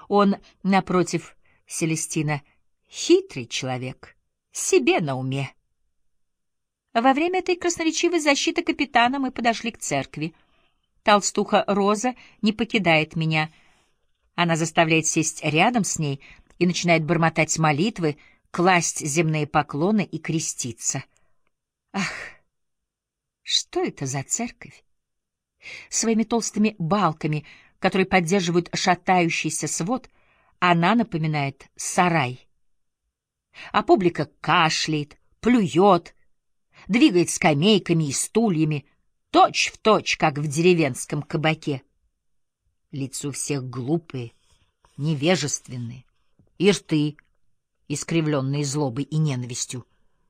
Он, напротив, Селестина, хитрый человек, себе на уме. Во время этой красноречивой защиты капитана мы подошли к церкви. Толстуха Роза не покидает меня. Она заставляет сесть рядом с ней и начинает бормотать молитвы, класть земные поклоны и креститься. Ах, что это за церковь? Своими толстыми балками, которые поддерживают шатающийся свод, она напоминает сарай. А публика кашляет, плюет, двигает скамейками и стульями, точь-в-точь, как в деревенском кабаке. Лица у всех глупые, невежественные, и рты, искривленные злобой и ненавистью.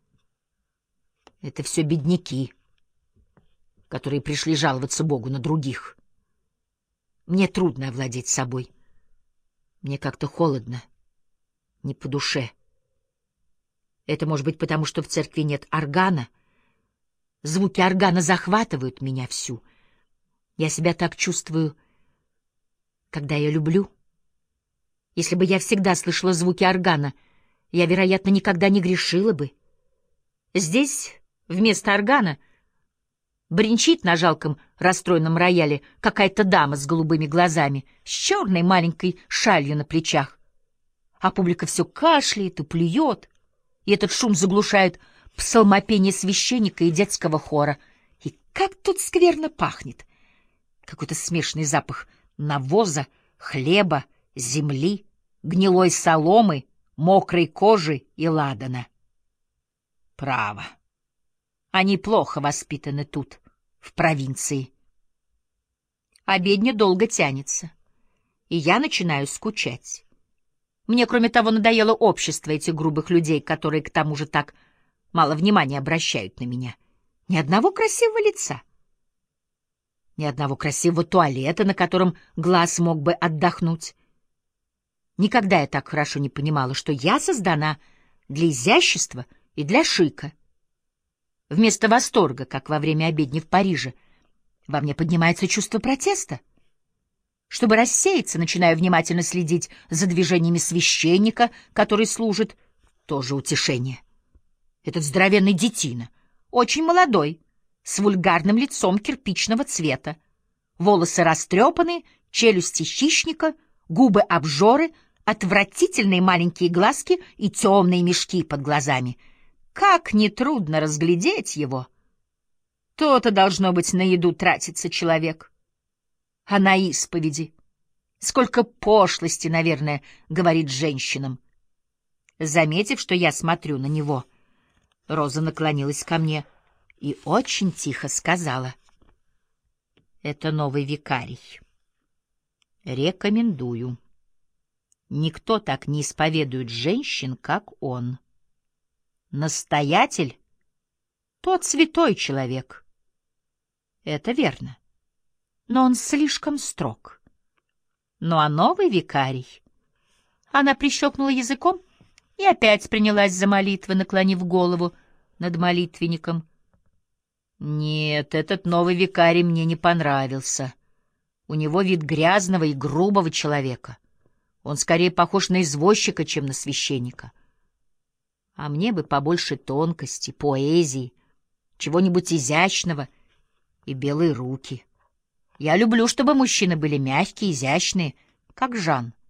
Это все бедняки, которые пришли жаловаться Богу на других. Мне трудно овладеть собой. Мне как-то холодно, не по душе. Это может быть потому, что в церкви нет органа. Звуки органа захватывают меня всю. Я себя так чувствую, когда я люблю. Если бы я всегда слышала звуки органа, я, вероятно, никогда не грешила бы. Здесь вместо органа бренчит на жалком расстроенном рояле какая-то дама с голубыми глазами, с черной маленькой шалью на плечах. А публика все кашляет и плюет, и этот шум заглушает псалмопение священника и детского хора. И как тут скверно пахнет! Какой-то смешанный запах навоза, хлеба, земли, гнилой соломы, мокрой кожи и ладана. Право. Они плохо воспитаны тут, в провинции. Обедня долго тянется, и я начинаю скучать. Мне, кроме того, надоело общество этих грубых людей, которые, к тому же, так мало внимания обращают на меня. Ни одного красивого лица, ни одного красивого туалета, на котором глаз мог бы отдохнуть. Никогда я так хорошо не понимала, что я создана для изящества и для шика. Вместо восторга, как во время обедни в Париже, во мне поднимается чувство протеста. Чтобы рассеяться, начинаю внимательно следить за движениями священника, который служит, тоже утешение. Этот здоровенный детина, очень молодой, с вульгарным лицом кирпичного цвета, волосы растрепаны, челюсти хищника, губы обжоры, отвратительные маленькие глазки и темные мешки под глазами. Как нетрудно разглядеть его! То-то, должно быть, на еду тратится человек. А на исповеди сколько пошлости, наверное, говорит женщинам. Заметив, что я смотрю на него, Роза наклонилась ко мне и очень тихо сказала: «Это новый викарий. Рекомендую. Никто так не исповедует женщин, как он. Настоятель — тот святой человек. Это верно. Но он слишком строг. Ну а новый викарий...» Она прищелкнула языком и опять принялась за молитвы, наклонив голову над молитвенником. Нет, этот новый викарий мне не понравился. У него вид грязного и грубого человека. Он скорее похож на извозчика, чем на священника. А мне бы побольше тонкости, поэзии, чего-нибудь изящного и белые руки. Я люблю, чтобы мужчины были мягкие, изящные, как Жан.